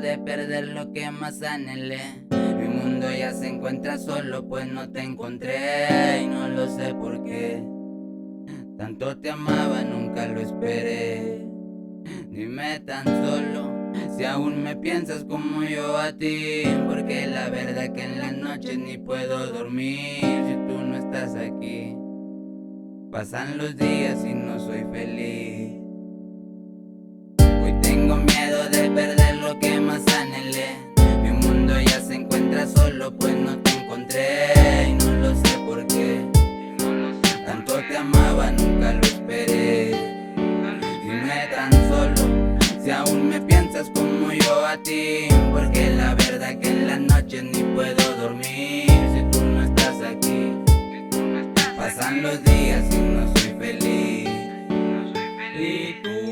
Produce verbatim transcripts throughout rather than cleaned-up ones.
de perder lo que más anhelé. Mi mundo ya se encuentra solo, pues no te encontré. Y no lo sé por qué. Tanto te amaba, nunca lo esperé. Dime tan solo si aún me piensas como yo a ti, porque la verdad que en las noches ni puedo dormir si tú no estás aquí. Pasan los días y no soy feliz. Hoy tengo miedo de perder lo que más anhelé. Mi mundo ya se encuentra solo, pues no te encontré. Y no lo sé por qué. Tanto te amaba, nunca lo esperé. Dime tan solo si aún me piensas como yo a ti, porque la verdad que en las noches ni puedo dormir si tú no estás aquí. Pasan los días y no soy feliz. Y tú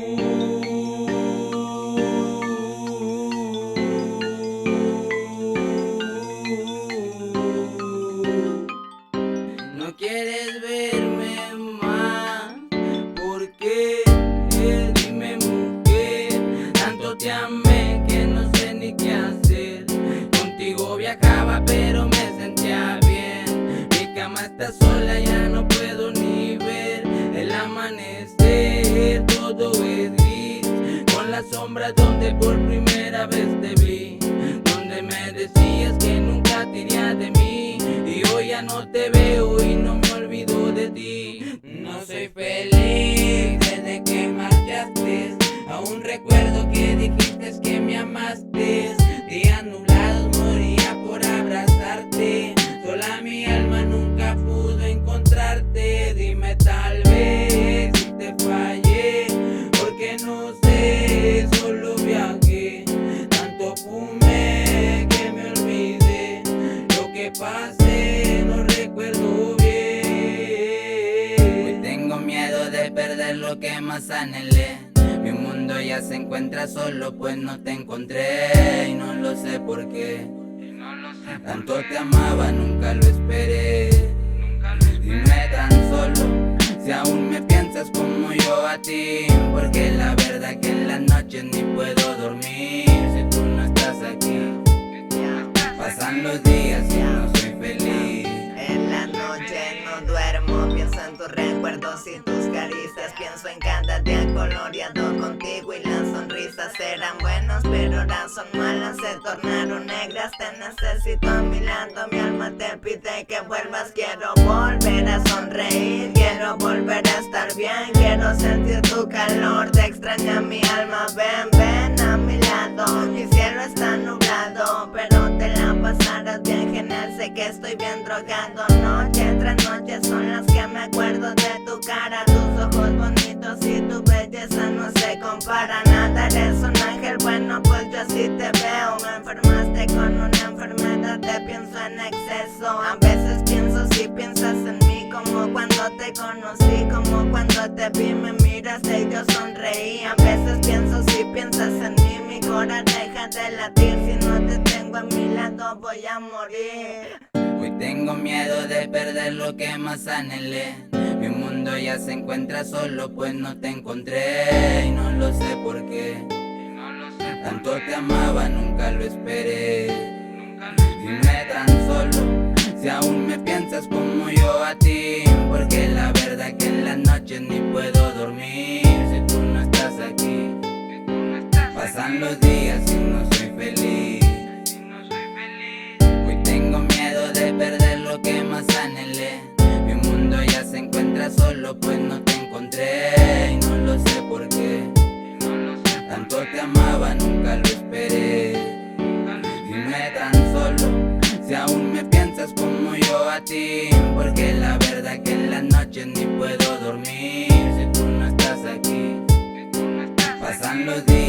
no quieres verme más. ¿Por qué? Eh, dime, mujer. Tanto te amé que no sé ni qué hacer. Contigo viajaba pero me sentía bien. Mi cama está sola, ya no puedo ni ver el amanecer. Todo es gris, con la sombra donde por primera vez te vi, donde me decías que nunca te irías de mí. Y hoy ya no te veo y no me olvido de ti. No soy feliz desde que marchaste. Aún recuerdo que dijiste que me amaste. Días nublados moría por abrazarte. Sola mi alma nunca pudo encontrarte. Dime tal vez si te fallé, porque no sé, solo viajé. Tanto fumé que me olvidé. Lo que pasé no recuerdo bien. Hoy tengo miedo de perder lo que más anhelé. Mi mundo ya se encuentra solo, pues no te encontré. Y no lo sé por qué. Tanto te amaba, nunca lo esperé. Dime tan solo si aún me piensas como yo a ti, porque la verdad que en las noches ni puedo dormir si tú no estás aquí. Pasan los días y no soy feliz. En la noche no duermo, pienso en tus recuerdos y tus caricias. Pienso en cada día coloreado contigo y las sonrisas eran buenas, pero ahora son malas, se tornaron negras. Te necesito a mi lado, mi alma te pide que vuelvas. Quiero volver a sonreír, quiero volver a estar bien. Quiero sentir tu calor, te extraña mi alma. Ven, ven a mi lado, mi cielo está nublado, pero te la pasarás bien genial. Sé que estoy bien drogado, noche tras noche son las que me acuerdo de tu cara. Tus ojos bonitos y tu belleza no se compara nada. Eres un ángel bueno, pues yo así te veo. Me enfermaste con una enfermedad, te pienso en exceso. A veces pienso si piensas en mí, como cuando te conocí, como cuando te vi me miraste y yo sonreí. A veces pienso si piensas en mí, mi corazón deja de latir. Si no te tengo a mi lado voy a morir. Hoy tengo miedo de perder lo que más anhelé. Mi mundo ya se encuentra solo, pues no te encontré. Y no lo sé por qué. Tanto te amaba, nunca lo esperé. Dime tan solo si aún me piensas como yo a ti, porque la verdad que en las noches ni puedo dormir si tú no estás aquí. Pasan los días y no soy feliz. Hoy tengo miedo de perder lo que más anhelé. Mi mundo ya se encuentra solo, pues no te encontré. Y no lo sé por qué. Tanto te amaba, nunca lo esperé. Dime tan solo si aún me piensas como yo a ti, porque la verdad que en las noches ni puedo dormir si tú no estás aquí. Pasan los días